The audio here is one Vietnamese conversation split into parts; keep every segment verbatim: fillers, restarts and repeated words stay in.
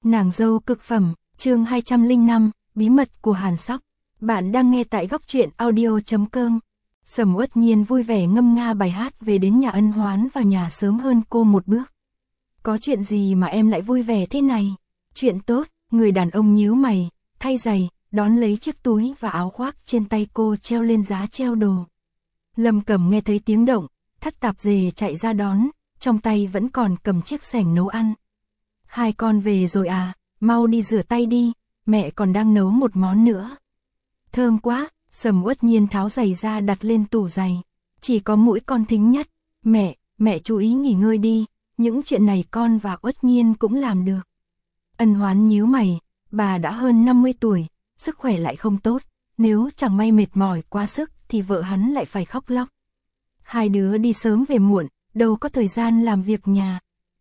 Nàng dâu cực phẩm, chương hai trăm lẻ năm, bí mật của Hàn Sóc. Bạn đang nghe tại góc truyện audio chấm com. Sầm Uất Nhiên vui vẻ ngâm nga bài hát về đến nhà Ân Hoán vào nhà sớm hơn cô một bước. Có chuyện gì mà em lại vui vẻ thế này? Chuyện tốt, người đàn ông nhíu mày, thay giày, đón lấy chiếc túi và áo khoác trên tay cô treo lên giá treo đồ. Lâm Cẩm nghe thấy tiếng động, thắt tạp dề chạy ra đón, trong tay vẫn còn cầm chiếc xẻng nấu ăn. Hai con về rồi à, mau đi rửa tay đi, mẹ còn đang nấu một món nữa. Thơm quá, Sầm Uất Nhiên tháo giày ra đặt lên tủ giày. Chỉ có mũi con thính nhất, mẹ, mẹ chú ý nghỉ ngơi đi, những chuyện này con và Uất Nhiên cũng làm được. Ân Hoán nhíu mày, bà đã hơn năm mươi tuổi, sức khỏe lại không tốt, nếu chẳng may mệt mỏi quá sức thì vợ hắn lại phải khóc lóc. Hai đứa đi sớm về muộn, đâu có thời gian làm việc nhà.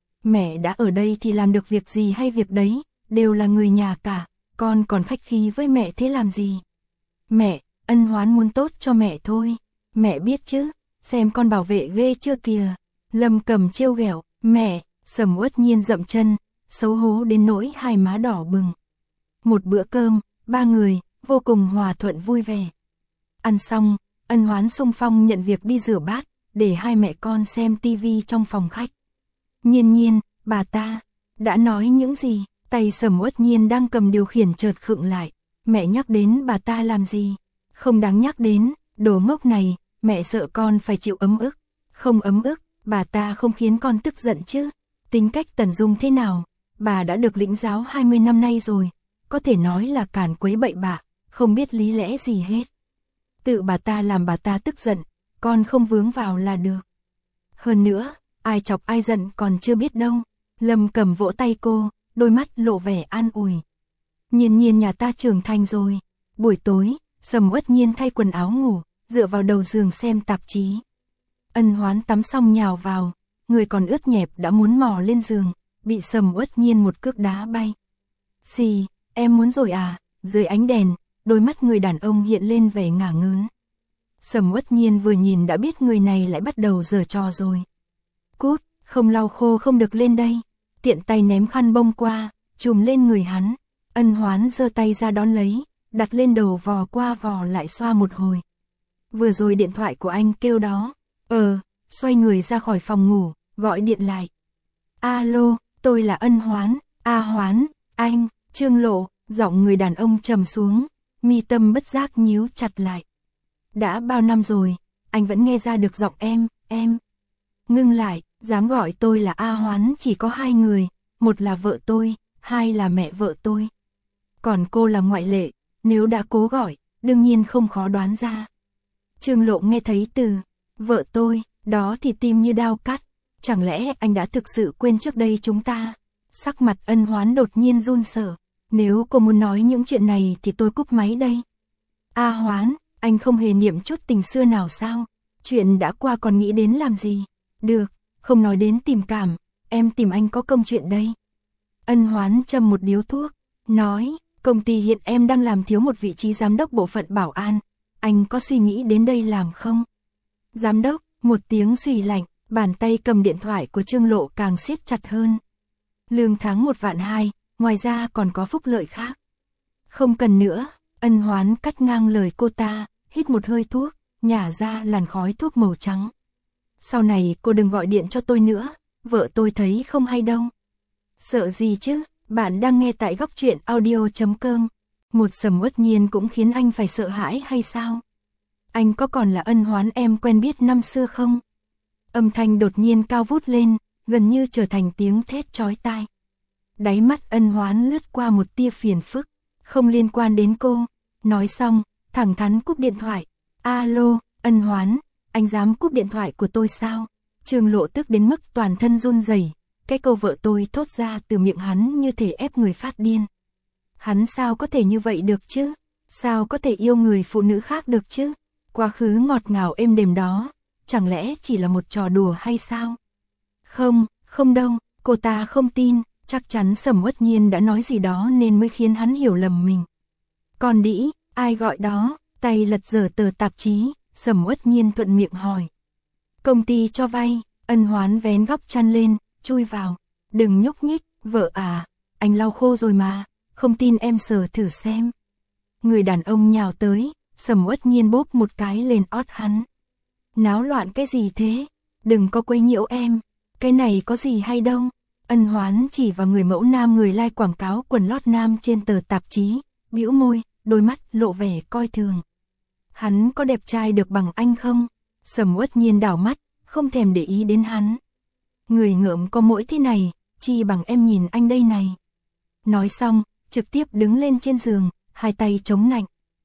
Mẹ đã ở đây thì làm được việc gì hay việc đấy, đều là người nhà cả, con còn khách khí với mẹ thế làm gì? Mẹ, Ân Hoán muốn tốt cho mẹ thôi, mẹ biết chứ, xem con bảo vệ ghê chưa kìa. Lâm Cẩm trêu ghẹo, mẹ, Sầm Uất Nhiên dậm chân, xấu hổ đến nỗi hai má đỏ bừng. Một bữa cơm, ba người, vô cùng hòa thuận vui vẻ. Ăn xong, Ân Hoán xung phong nhận việc đi rửa bát, để hai mẹ con xem tivi trong phòng khách. Nhiên Nhiên, bà ta, đã nói những gì? Tay Sầm Uất Nhiên đang cầm điều khiển chợt khựng lại. Mẹ nhắc đến bà ta làm gì? Không đáng nhắc đến, đồ ngốc này, mẹ sợ con phải chịu ấm ức. Không ấm ức, bà ta không khiến con tức giận chứ? Tính cách Tần Dung thế nào? Bà đã được lĩnh giáo hai mươi năm nay rồi, có thể nói là càn quấy bậy bạ, không biết lý lẽ gì hết. Tự bà ta làm bà ta tức giận, con không vướng vào là được. Hơn nữa, ai chọc ai giận còn chưa biết đâu. Lâm Cẩm vỗ tay cô, đôi mắt lộ vẻ an ủi. Nhiên Nhiên nhà ta trưởng thành rồi. Buổi tối, Sầm Uất Nhiên thay quần áo ngủ, dựa vào đầu giường xem tạp chí. Ân Hoán tắm xong nhào vào, người còn ướt nhẹp đã muốn mò lên giường, bị Sầm Uất Nhiên một cước đá bay. Xì, em muốn rồi à? Dưới ánh đèn, đôi mắt người đàn ông hiện lên vẻ ngả ngớn. Sầm Uất Nhiên vừa nhìn đã biết người này lại bắt đầu giở trò rồi. Cút, không lau khô không được lên đây. Tiện tay ném khăn bông qua, chùm lên người hắn. Ân Hoán giơ tay ra đón lấy, đặt lên đầu vò qua vò lại xoa một hồi. Vừa rồi điện thoại của anh kêu đó. Ờ, xoay người ra khỏi phòng ngủ, gọi điện lại. Alo, tôi là Ân Hoán. A Hoán, anh, Trương Lộ. Giọng người đàn ông trầm xuống, mi tâm bất giác nhíu chặt lại. Đã bao năm rồi, anh vẫn nghe ra được giọng em, em. Ngưng lại, dám gọi tôi là A Hoán chỉ có hai người, một là vợ tôi, hai là mẹ vợ tôi. Còn cô là ngoại lệ, nếu đã cố gọi, đương nhiên không khó đoán ra. Trương Lộ nghe thấy từ vợ tôi, đó thì tim như đao cắt. Chẳng lẽ anh đã thực sự quên trước đây chúng ta? Sắc mặt Ân Hoán đột nhiên run sợ. Nếu cô muốn nói những chuyện này thì tôi cúp máy đây. A Hoán, anh không hề niệm chút tình xưa nào sao? Chuyện đã qua còn nghĩ đến làm gì? Được, không nói đến tình cảm, em tìm anh có công chuyện đây. Ân Hoán châm một điếu thuốc, nói, công ty hiện em đang làm thiếu một vị trí giám đốc bộ phận bảo an, anh có suy nghĩ đến đây làm không? Giám đốc, một tiếng xùy lạnh, bàn tay cầm điện thoại của Trương Lộ càng siết chặt hơn. Lương tháng một vạn hai. Ngoài ra còn có phúc lợi khác. Không cần nữa, Ân Hoán cắt ngang lời cô ta, hít một hơi thuốc, nhả ra làn khói thuốc màu trắng. Sau này cô đừng gọi điện cho tôi nữa, vợ tôi thấy không hay đâu. Sợ gì chứ, bạn đang nghe tại góc truyện audio chấm com. Một Sầm Uất Nhiên cũng khiến anh phải sợ hãi hay sao? Anh có còn là Ân Hoán em quen biết năm xưa không? Âm thanh đột nhiên cao vút lên, gần như trở thành tiếng thét chói tai. Đáy mắt Ân Hoán lướt qua một tia phiền phức, không liên quan đến cô. Nói xong, thẳng thắn cúp điện thoại. Alo, Ân Hoán, anh dám cúp điện thoại của tôi sao? Trương Lộ tức đến mức toàn thân run rẩy. Cái câu vợ tôi thốt ra từ miệng hắn như thể ép người phát điên. Hắn sao có thể như vậy được chứ? Sao có thể yêu người phụ nữ khác được chứ? Quá khứ ngọt ngào êm đềm đó, chẳng lẽ chỉ là một trò đùa hay sao? Không, không đâu, cô ta không tin. Chắc chắn Sầm Uất Nhiên đã nói gì đó nên mới khiến hắn hiểu lầm mình. Còn đĩ, ai gọi đó? Tay lật dở tờ tạp chí, Sầm Uất Nhiên thuận miệng hỏi. Công ty cho vay. Ân Hoán vén góc chăn lên, chui vào. Đừng nhúc nhích, vợ à. anh lau khô rồi mà, không tin em sờ thử xem. Người đàn ông nhào tới, Sầm Uất Nhiên bóp một cái lên ót hắn. Náo loạn cái gì thế? Đừng có quấy nhiễu em, cái này có gì hay đâu. Ân Hoán chỉ vào người mẫu nam người like quảng cáo quần lót nam trên tờ tạp chí, bĩu môi, đôi mắt lộ vẻ coi thường. Hắn có đẹp trai được bằng anh không? Sầm Uất Nhiên đảo mắt, không thèm để ý đến hắn. Người ngợm có mỗi thế này, chi bằng em nhìn anh đây này. Nói xong, trực tiếp đứng lên trên giường, hai tay chống nạnh.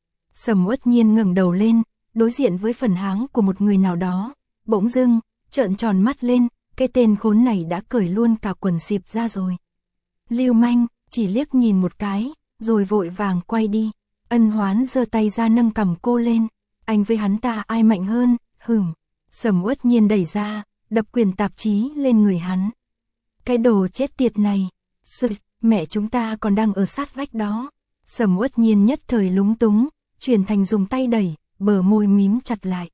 Sầm Uất Nhiên ngẩng đầu lên, đối diện với phần háng của một người nào đó, bỗng dưng, trợn tròn mắt lên, cái tên khốn này đã cởi luôn cả quần xịp ra rồi. Lưu manh, chỉ liếc nhìn một cái, rồi vội vàng quay đi. Ân Hoán giơ tay ra nâng cằm cô lên, anh với hắn ta ai mạnh hơn, hửm. Sầm Uất Nhiên đẩy ra, đập quyển tạp chí lên người hắn. Cái đồ chết tiệt này, Sụt, mẹ chúng ta còn đang ở sát vách đó. Sầm Uất Nhiên nhất thời lúng túng, chuyển thành dùng tay đẩy, bờ môi mím chặt lại.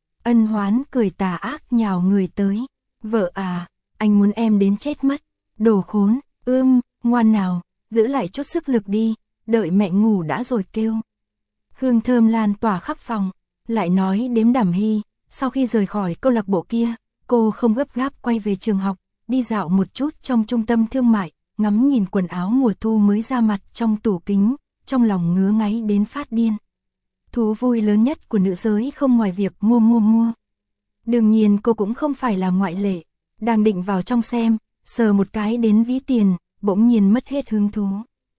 Ân Hoán cười tà ác nhào người tới. Vợ à, anh muốn em đến chết mất. Đồ khốn, ưm, ngoan nào, giữ lại chút sức lực đi, đợi mẹ ngủ đã rồi kêu. Hương thơm lan tỏa khắp phòng, lại nói đếm Đàm Hy, sau khi rời khỏi câu lạc bộ kia, cô không gấp gáp quay về trường học, đi dạo một chút trong trung tâm thương mại, ngắm nhìn quần áo mùa thu mới ra mặt trong tủ kính, trong lòng ngứa ngáy đến phát điên. Thú vui lớn nhất của nữ giới không ngoài việc mua mua mua. Đương nhiên cô cũng không phải là ngoại lệ, đang định vào trong xem, sờ một cái đến ví tiền, bỗng nhiên mất hết hứng thú.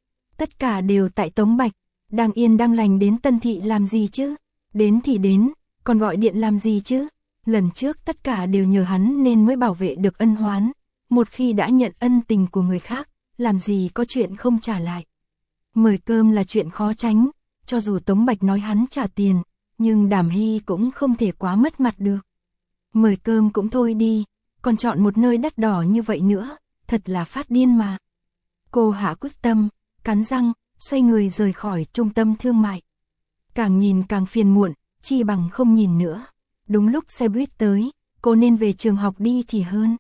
Tất cả đều tại Tống Bạch, đang yên đang lành đến Tân Thị làm gì chứ? Đến thì đến, còn gọi điện làm gì chứ? Lần trước tất cả đều nhờ hắn nên mới bảo vệ được Ân Hoán. Một khi đã nhận ân tình của người khác, làm gì có chuyện không trả lại. Mời cơm là chuyện khó tránh, cho dù Tống Bạch nói hắn trả tiền, nhưng Đàm Hy cũng không thể quá mất mặt được. Mời cơm cũng thôi đi, còn chọn một nơi đắt đỏ như vậy nữa, thật là phát điên mà. Cô hạ quyết tâm, cắn răng, xoay người rời khỏi trung tâm thương mại. Càng nhìn càng phiền muộn, chi bằng không nhìn nữa. Đúng lúc xe buýt tới, cô nên về trường học đi thì hơn.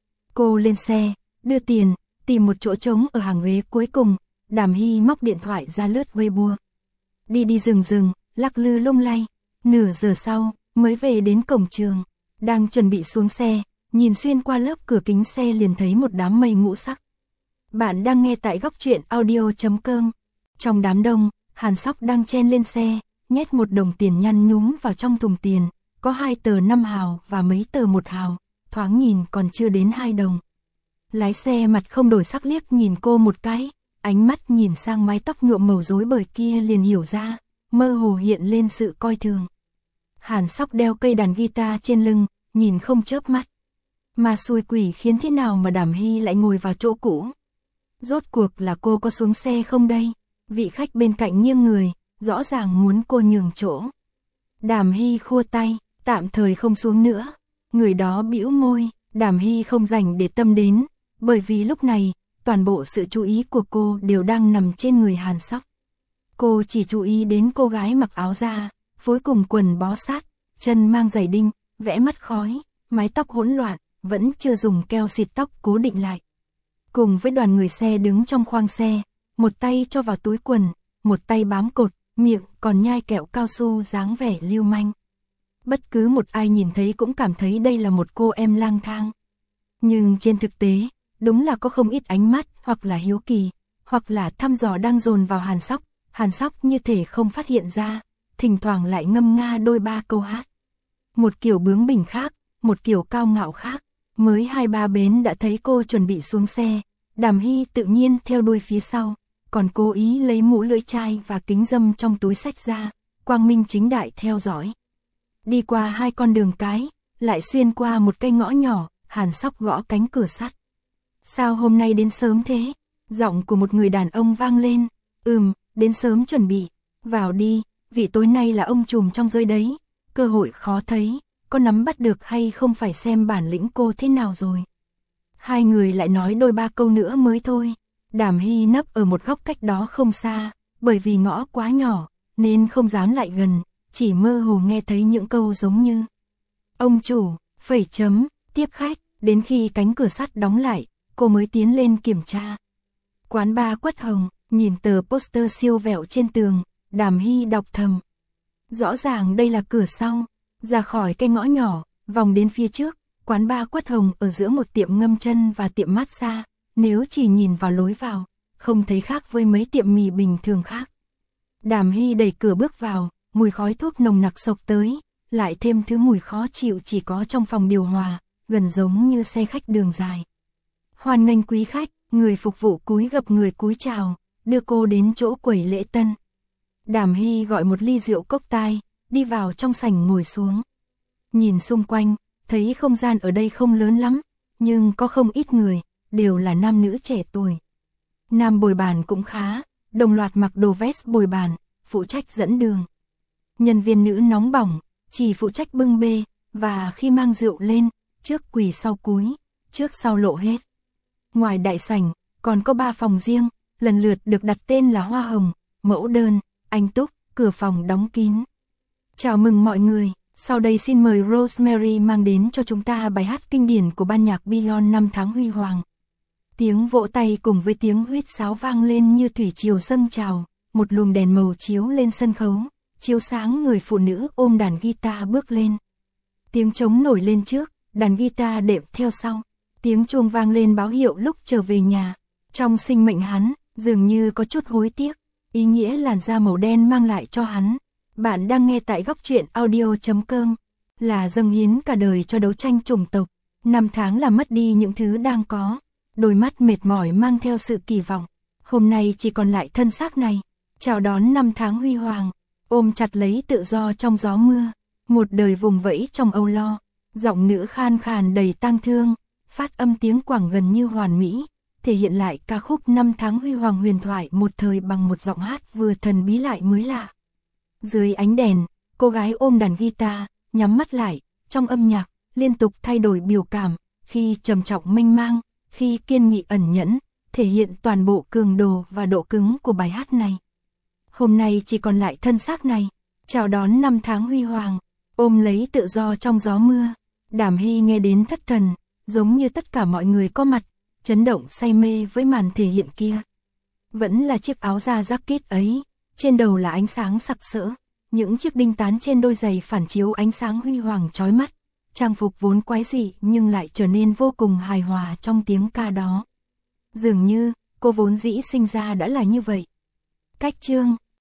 Cô lên xe, đưa tiền, tìm một chỗ trống ở hàng ghế cuối cùng, Đàm Hy móc điện thoại ra lướt Weibo. Đi đi rừng rừng, lắc lư lung lay, nửa giờ sau, mới về đến cổng trường. Đang chuẩn bị xuống xe, nhìn xuyên qua lớp cửa kính xe liền thấy một đám mây ngũ sắc. Bạn đang nghe tại góc truyện audio chấm com. Trong đám đông, Hàn Sóc đang chen lên xe, nhét một đồng tiền nhăn nhúm vào trong thùng tiền, có hai tờ năm hào và mấy tờ một hào, thoáng nhìn còn chưa đến hai đồng. Lái xe mặt không đổi sắc liếc nhìn cô một cái, ánh mắt nhìn sang mái tóc nhuộm màu rối bời kia liền hiểu ra, mơ hồ hiện lên sự coi thường. Hàn Sóc đeo cây đàn guitar trên lưng, nhìn không chớp mắt. Mà xui quỷ khiến thế nào mà Đàm Hy lại ngồi vào chỗ cũ? Rốt cuộc là cô có xuống xe không đây? Vị khách bên cạnh nghiêng người, rõ ràng muốn cô nhường chỗ. Đàm Hy khua tay, tạm thời không xuống nữa. Người đó bĩu môi, Đàm Hy không rảnh để tâm đến, bởi vì lúc này, toàn bộ sự chú ý của cô đều đang nằm trên người Hàn Sóc. Cô chỉ chú ý đến cô gái mặc áo da, phối cùng quần bó sát, chân mang giày đinh, vẽ mắt khói, mái tóc hỗn loạn, vẫn chưa dùng keo xịt tóc cố định lại. Cùng với đoàn người xe đứng trong khoang xe, một tay cho vào túi quần, một tay bám cột, miệng còn nhai kẹo cao su dáng vẻ lưu manh. Bất cứ một ai nhìn thấy cũng cảm thấy đây là một cô em lang thang. Nhưng trên thực tế, đúng là có không ít ánh mắt hoặc là hiếu kỳ, hoặc là thăm dò đang dồn vào Hàn Sóc. Hàn Sóc như thể không phát hiện ra, thỉnh thoảng lại ngâm nga đôi ba câu hát. Một kiểu bướng bỉnh khác, một kiểu cao ngạo khác. Mới hai ba bến đã thấy cô chuẩn bị xuống xe, Đàm Hy tự nhiên theo đuôi phía sau, còn cố ý lấy mũ lưỡi chai và kính râm trong túi xách ra, quang minh chính đại theo dõi. Đi qua hai con đường cái, lại xuyên qua một cây ngõ nhỏ, Hàn Sóc gõ cánh cửa sắt. Sao hôm nay đến sớm thế? Giọng của một người đàn ông vang lên. Ừm, đến sớm chuẩn bị. Vào đi, vì tối nay là ông trùm trong giới đấy. Cơ hội khó thấy, có nắm bắt được hay không phải xem bản lĩnh cô thế nào rồi. Hai người lại nói đôi ba câu nữa mới thôi. Đàm Hy nấp ở một góc cách đó không xa, bởi vì ngõ quá nhỏ, nên không dám lại gần, chỉ mơ hồ nghe thấy những câu giống như ông chủ, phẩy chấm, tiếp khách, đến khi cánh cửa sắt đóng lại, cô mới tiến lên kiểm tra. Quán bar Quất Hồng, nhìn tờ poster siêu vẹo trên tường, Đàm Hy đọc thầm. Rõ ràng đây là cửa sau, ra khỏi cái ngõ nhỏ, vòng đến phía trước, quán bar Quất Hồng ở giữa một tiệm ngâm chân và tiệm massage, nếu chỉ nhìn vào lối vào, không thấy khác với mấy tiệm mì bình thường khác. Đàm Hy đẩy cửa bước vào, mùi khói thuốc nồng nặc xộc tới, lại thêm thứ mùi khó chịu chỉ có trong phòng điều hòa, gần giống như xe khách đường dài. Hoan nghênh quý khách, người phục vụ cúi gập người cúi chào, đưa cô đến chỗ quầy lễ tân. Đàm Hy gọi một ly rượu cốc tai, đi vào trong sảnh ngồi xuống. Nhìn xung quanh, thấy không gian ở đây không lớn lắm, nhưng có không ít người, đều là nam nữ trẻ tuổi. Nam bồi bàn cũng khá, đồng loạt mặc đồ vest bồi bàn, phụ trách dẫn đường. Nhân viên nữ nóng bỏng, chỉ phụ trách bưng bê, và khi mang rượu lên, trước quỳ sau cúi, trước sau lộ hết. Ngoài đại sảnh, còn có ba phòng riêng, lần lượt được đặt tên là Hoa Hồng, Mẫu Đơn, Anh Túc, cửa phòng đóng kín. Chào mừng mọi người, sau đây xin mời Rosemary mang đến cho chúng ta bài hát kinh điển của ban nhạc Beyond Năm Tháng Huy Hoàng. Tiếng vỗ tay cùng với tiếng huýt sáo vang lên như thủy triều dâng trào, một luồng đèn màu chiếu lên sân khấu, chiếu sáng người phụ nữ ôm đàn guitar bước lên. Tiếng trống nổi lên trước, đàn guitar đệm theo sau, tiếng chuông vang lên báo hiệu lúc trở về nhà. Trong sinh mệnh hắn, dường như có chút hối tiếc, ý nghĩa làn da màu đen mang lại cho hắn. Bạn đang nghe tại góc truyện audio chấm com, là dâng hiến cả đời cho đấu tranh chủng tộc, năm tháng là mất đi những thứ đang có, đôi mắt mệt mỏi mang theo sự kỳ vọng, hôm nay chỉ còn lại thân xác này, chào đón năm tháng huy hoàng, ôm chặt lấy tự do trong gió mưa, một đời vùng vẫy trong âu lo, giọng nữ khan khàn đầy tang thương, phát âm tiếng Quảng gần như hoàn mỹ, thể hiện lại ca khúc Năm Tháng Huy Hoàng huyền thoại một thời bằng một giọng hát vừa thần bí lại mới lạ. Dưới ánh đèn, cô gái ôm đàn guitar, nhắm mắt lại, trong âm nhạc, liên tục thay đổi biểu cảm, khi trầm trọng mênh mang, khi kiên nghị ẩn nhẫn, thể hiện toàn bộ cường độ và độ cứng của bài hát này. Hôm nay chỉ còn lại thân xác này, chào đón năm tháng huy hoàng, ôm lấy tự do trong gió mưa. Đàm Hy nghe đến thất thần, giống như tất cả mọi người có mặt, chấn động say mê với màn thể hiện kia. Vẫn là chiếc áo da jacket ấy, trên đầu là ánh sáng sặc sỡ, những chiếc đinh tán trên đôi giày phản chiếu ánh sáng huy hoàng chói mắt, trang phục vốn quái dị nhưng lại trở nên vô cùng hài hòa trong tiếng ca đó. Dường như, cô vốn dĩ sinh ra đã là như vậy. Cách chương